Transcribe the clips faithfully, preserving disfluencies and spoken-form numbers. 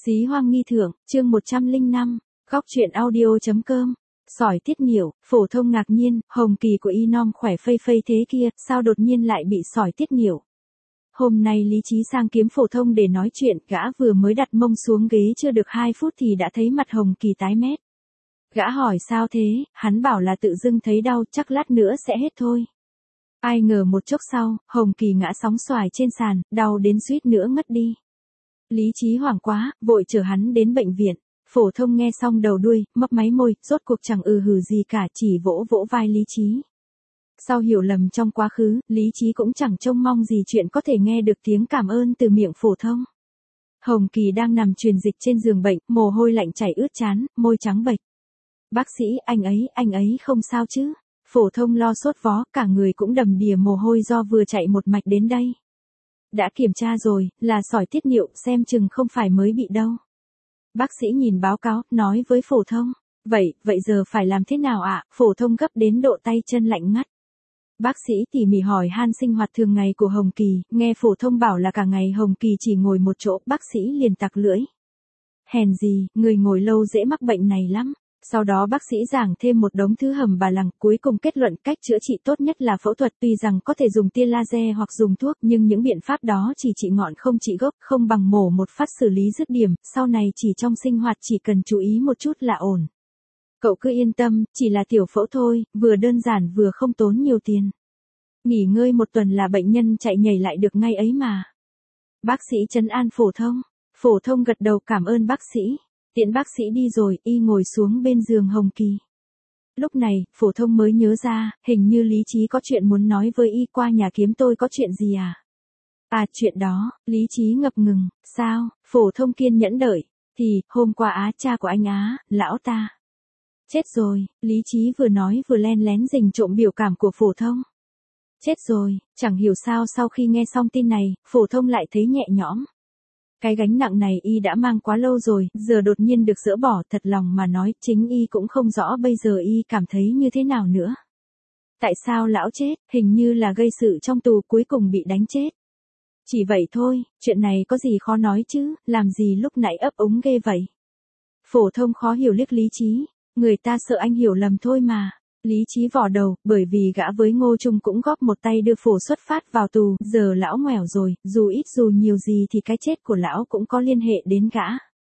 Xí hoang nghi thượng, chương một trăm lẻ năm, góc truyện audio.com. Sỏi tiết niệu, phổ thông ngạc nhiên, hồng kỳ của y nom khỏe phây phây thế kia, sao đột nhiên lại bị sỏi tiết niệu. Hôm nay lý trí sang kiếm phổ thông để nói chuyện, gã vừa mới đặt mông xuống ghế chưa được hai phút thì đã thấy mặt hồng kỳ tái mét. Gã hỏi sao thế, hắn bảo là tự dưng thấy đau, chắc lát nữa sẽ hết thôi. Ai ngờ một chốc sau, hồng kỳ ngã sóng xoài trên sàn, đau đến suýt nữa ngất đi. Lý trí hoảng quá, vội chở hắn đến bệnh viện. Phổ thông nghe xong đầu đuôi, mấp máy môi, rốt cuộc chẳng ừ hừ gì cả, chỉ vỗ vỗ vai lý trí. Sau hiểu lầm trong quá khứ, lý trí cũng chẳng trông mong gì chuyện có thể nghe được tiếng cảm ơn từ miệng phổ thông. Hồng kỳ đang nằm truyền dịch trên giường bệnh, mồ hôi lạnh chảy ướt trán, môi trắng bệch. Bác sĩ, anh ấy, anh ấy không sao chứ? Phổ thông lo sốt vó, cả người cũng đầm đìa mồ hôi do vừa chạy một mạch đến đây. Đã kiểm tra rồi, là sỏi tiết niệu, xem chừng không phải mới bị đâu. Bác sĩ nhìn báo cáo, nói với phổ thông. Vậy, vậy giờ phải làm thế nào ạ? Phổ thông gấp đến độ tay chân lạnh ngắt. Bác sĩ tỉ mỉ hỏi han sinh hoạt thường ngày của Hồng Kỳ, nghe phổ thông bảo là cả ngày Hồng Kỳ chỉ ngồi một chỗ, bác sĩ liền tặc lưỡi. Hèn gì, người ngồi lâu dễ mắc bệnh này lắm. Sau đó bác sĩ giảng thêm một đống thứ hầm bà lằng, cuối cùng kết luận cách chữa trị tốt nhất là phẫu thuật, tuy rằng có thể dùng tia laser hoặc dùng thuốc, nhưng những biện pháp đó chỉ trị ngọn không trị gốc, không bằng mổ một phát xử lý dứt điểm, sau này chỉ trong sinh hoạt chỉ cần chú ý một chút là ổn. Cậu cứ yên tâm, chỉ là tiểu phẫu thôi, vừa đơn giản vừa không tốn nhiều tiền. Nghỉ ngơi một tuần là bệnh nhân chạy nhảy lại được ngay ấy mà. Bác sĩ trấn an phổ thông. Phổ thông gật đầu cảm ơn bác sĩ. Tiện bác sĩ đi rồi, y ngồi xuống bên giường Hồng Kỳ. Lúc này, phổ thông mới nhớ ra, hình như lý trí có chuyện muốn nói với y, qua nhà kiếm tôi có chuyện gì à? À, chuyện đó, lý trí ngập ngừng, sao? Phổ thông kiên nhẫn đợi. Thì, hôm qua Á, cha của anh Á, lão ta. Chết rồi, lý trí vừa nói vừa len lén rình trộm biểu cảm của phổ thông. Chết rồi, chẳng hiểu sao sau khi nghe xong tin này, phổ thông lại thấy nhẹ nhõm. Cái gánh nặng này y đã mang quá lâu rồi, giờ đột nhiên được dỡ bỏ, thật lòng mà nói, chính y cũng không rõ bây giờ y cảm thấy như thế nào nữa. Tại sao lão chết, hình như là gây sự trong tù cuối cùng bị đánh chết. Chỉ vậy thôi, chuyện này có gì khó nói chứ, làm gì lúc nãy ấp úng ghê vậy. Phổ thông khó hiểu liếc lý trí, người ta sợ anh hiểu lầm thôi mà. Lý trí vò đầu, bởi vì gã với Ngô Trung cũng góp một tay đưa phổ xuất phát vào tù, giờ lão ngoẻo rồi, dù ít dù nhiều gì thì cái chết của lão cũng có liên hệ đến gã.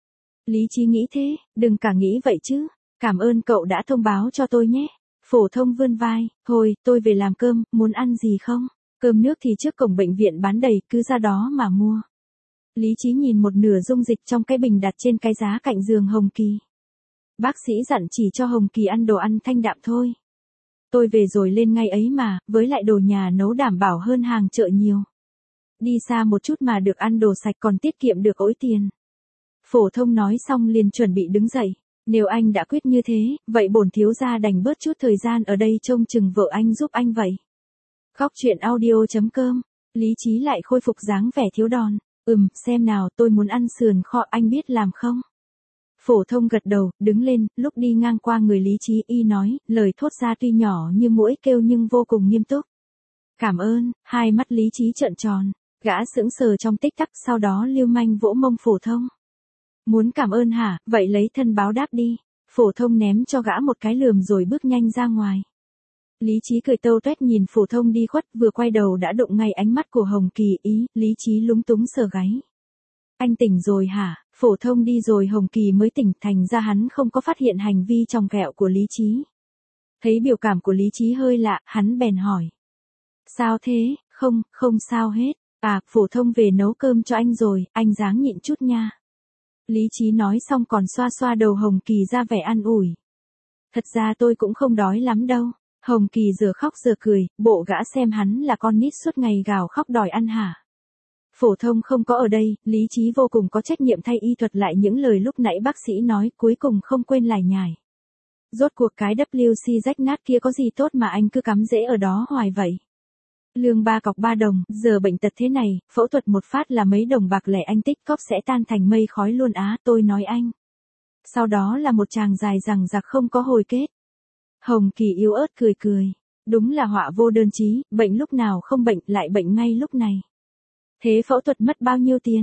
Lý trí nghĩ thế, đừng cả nghĩ vậy chứ, cảm ơn cậu đã thông báo cho tôi nhé. Phổ thông vươn vai, thôi, tôi về làm cơm, muốn ăn gì không? Cơm nước thì trước cổng bệnh viện bán đầy, cứ ra đó mà mua. Lý trí nhìn một nửa dung dịch trong cái bình đặt trên cái giá cạnh giường Hồng Kỳ. Bác sĩ dặn chỉ cho Hồng Kỳ ăn đồ ăn thanh đạm thôi. Tôi về rồi lên ngay ấy mà, với lại đồ nhà nấu đảm bảo hơn hàng chợ nhiều. Đi xa một chút mà được ăn đồ sạch còn tiết kiệm được ối tiền. Phổ thông nói xong liền chuẩn bị đứng dậy. Nếu anh đã quyết như thế, vậy bổn thiếu gia đành bớt chút thời gian ở đây trông chừng vợ anh giúp anh vậy. Góc truyện audio.com. Lý trí lại khôi phục dáng vẻ thiếu đòn. Ừm, xem nào, tôi muốn ăn sườn kho, anh biết làm không? Phổ thông gật đầu, đứng lên, lúc đi ngang qua người lý trí y nói, lời thốt ra tuy nhỏ như muỗi kêu nhưng vô cùng nghiêm túc. Cảm ơn, hai mắt lý trí trợn tròn, gã sững sờ trong tích tắc, sau đó lưu manh vỗ mông phổ thông. Muốn cảm ơn hả, vậy lấy thân báo đáp đi. Phổ thông ném cho gã một cái lườm rồi bước nhanh ra ngoài. Lý trí cười tâu tuét nhìn phổ thông đi khuất, vừa quay đầu đã đụng ngay ánh mắt của Hồng Kỳ, ý, lý trí lúng túng sờ gáy. Anh tỉnh rồi hả? Phổ thông đi rồi Hồng Kỳ mới tỉnh, thành ra hắn không có phát hiện hành vi chòng ghẹo của lý trí. Thấy biểu cảm của lý trí hơi lạ, hắn bèn hỏi. Sao thế? Không, không sao hết. À, phổ thông về nấu cơm cho anh rồi, anh ráng nhịn chút nha. Lý trí nói xong còn xoa xoa đầu Hồng Kỳ ra vẻ an ủi. Thật ra tôi cũng không đói lắm đâu. Hồng Kỳ giờ khóc giờ cười, bộ gã xem hắn là con nít suốt ngày gào khóc đòi ăn hả. Phổ thông không có ở đây, lý trí vô cùng có trách nhiệm thay y thuật lại những lời lúc nãy bác sĩ nói, cuối cùng không quên lải nhải. Rốt cuộc cái W C rách nát kia có gì tốt mà anh cứ cắm rễ ở đó hoài vậy. Lương ba cọc ba đồng, giờ bệnh tật thế này, phẫu thuật một phát là mấy đồng bạc lẻ anh tích cóp sẽ tan thành mây khói luôn á, tôi nói anh. Sau đó là một tràng dài rằng giặc không có hồi kết. Hồng Kỳ yếu ớt cười cười, đúng là họa vô đơn chí, bệnh lúc nào không bệnh lại bệnh ngay lúc này. Thế phẫu thuật mất bao nhiêu tiền?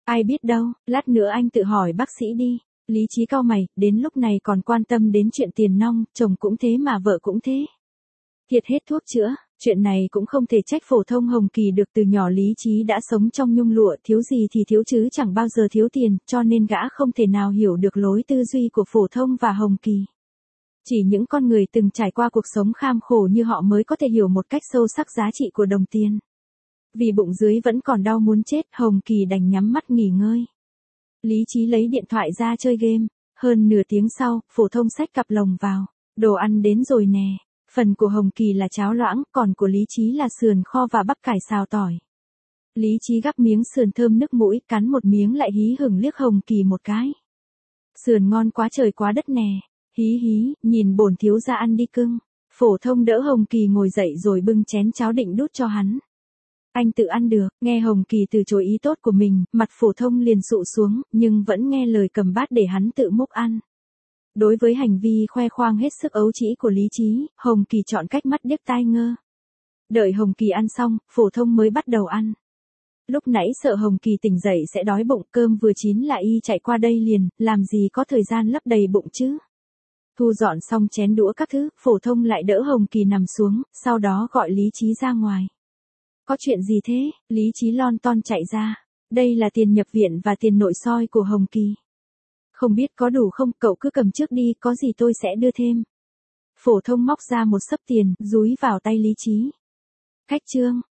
Ai biết đâu, lát nữa anh tự hỏi bác sĩ đi. Lý Trí cau mày, đến lúc này còn quan tâm đến chuyện tiền nong, chồng cũng thế mà vợ cũng thế. Thiệt hết thuốc chữa, chuyện này cũng không thể trách Phổ Thông Hồng Kỳ được, từ nhỏ Lý Trí đã sống trong nhung lụa, thiếu gì thì thiếu chứ chẳng bao giờ thiếu tiền, cho nên gã không thể nào hiểu được lối tư duy của Phổ Thông và Hồng Kỳ. Chỉ những con người từng trải qua cuộc sống kham khổ như họ mới có thể hiểu một cách sâu sắc giá trị của đồng tiền. Vì bụng dưới vẫn còn đau muốn chết, Hồng Kỳ đành nhắm mắt nghỉ ngơi. Lý Trí lấy điện thoại ra chơi game. Hơn nửa tiếng sau, Phổ Thông xách cặp lồng vào. Đồ ăn đến rồi nè. Phần của Hồng Kỳ là cháo loãng, còn của Lý Trí là sườn kho và bắp cải xào tỏi. Lý Trí gắp miếng sườn thơm nức mũi, cắn một miếng lại hí hửng liếc Hồng Kỳ một cái. Sườn ngon quá trời quá đất nè. Hí hí, nhìn bổn thiếu gia ăn đi cưng. Phổ Thông đỡ Hồng Kỳ ngồi dậy rồi bưng chén cháo định đút cho hắn. Anh tự ăn được, nghe Hồng Kỳ từ chối ý tốt của mình, mặt Phổ Thông liền sụ xuống, nhưng vẫn nghe lời cầm bát để hắn tự múc ăn. Đối với hành vi khoe khoang hết sức ấu trĩ của Lý Trí, Hồng Kỳ chọn cách mắt điếc tai ngơ. Đợi Hồng Kỳ ăn xong, Phổ Thông mới bắt đầu ăn. Lúc nãy sợ Hồng Kỳ tỉnh dậy sẽ đói bụng, cơm vừa chín là y chạy qua đây liền, làm gì có thời gian lấp đầy bụng chứ. Thu dọn xong chén đũa các thứ, Phổ Thông lại đỡ Hồng Kỳ nằm xuống, sau đó gọi Lý Trí ra ngoài. Có chuyện gì thế? Lý Trí lon ton chạy ra. Đây là tiền nhập viện và tiền nội soi của Hồng Kỳ. Không biết có đủ không, cậu cứ cầm trước đi, có gì tôi sẽ đưa thêm. Phổ Thông móc ra một xấp tiền, dúi vào tay Lý Trí. Khách trương,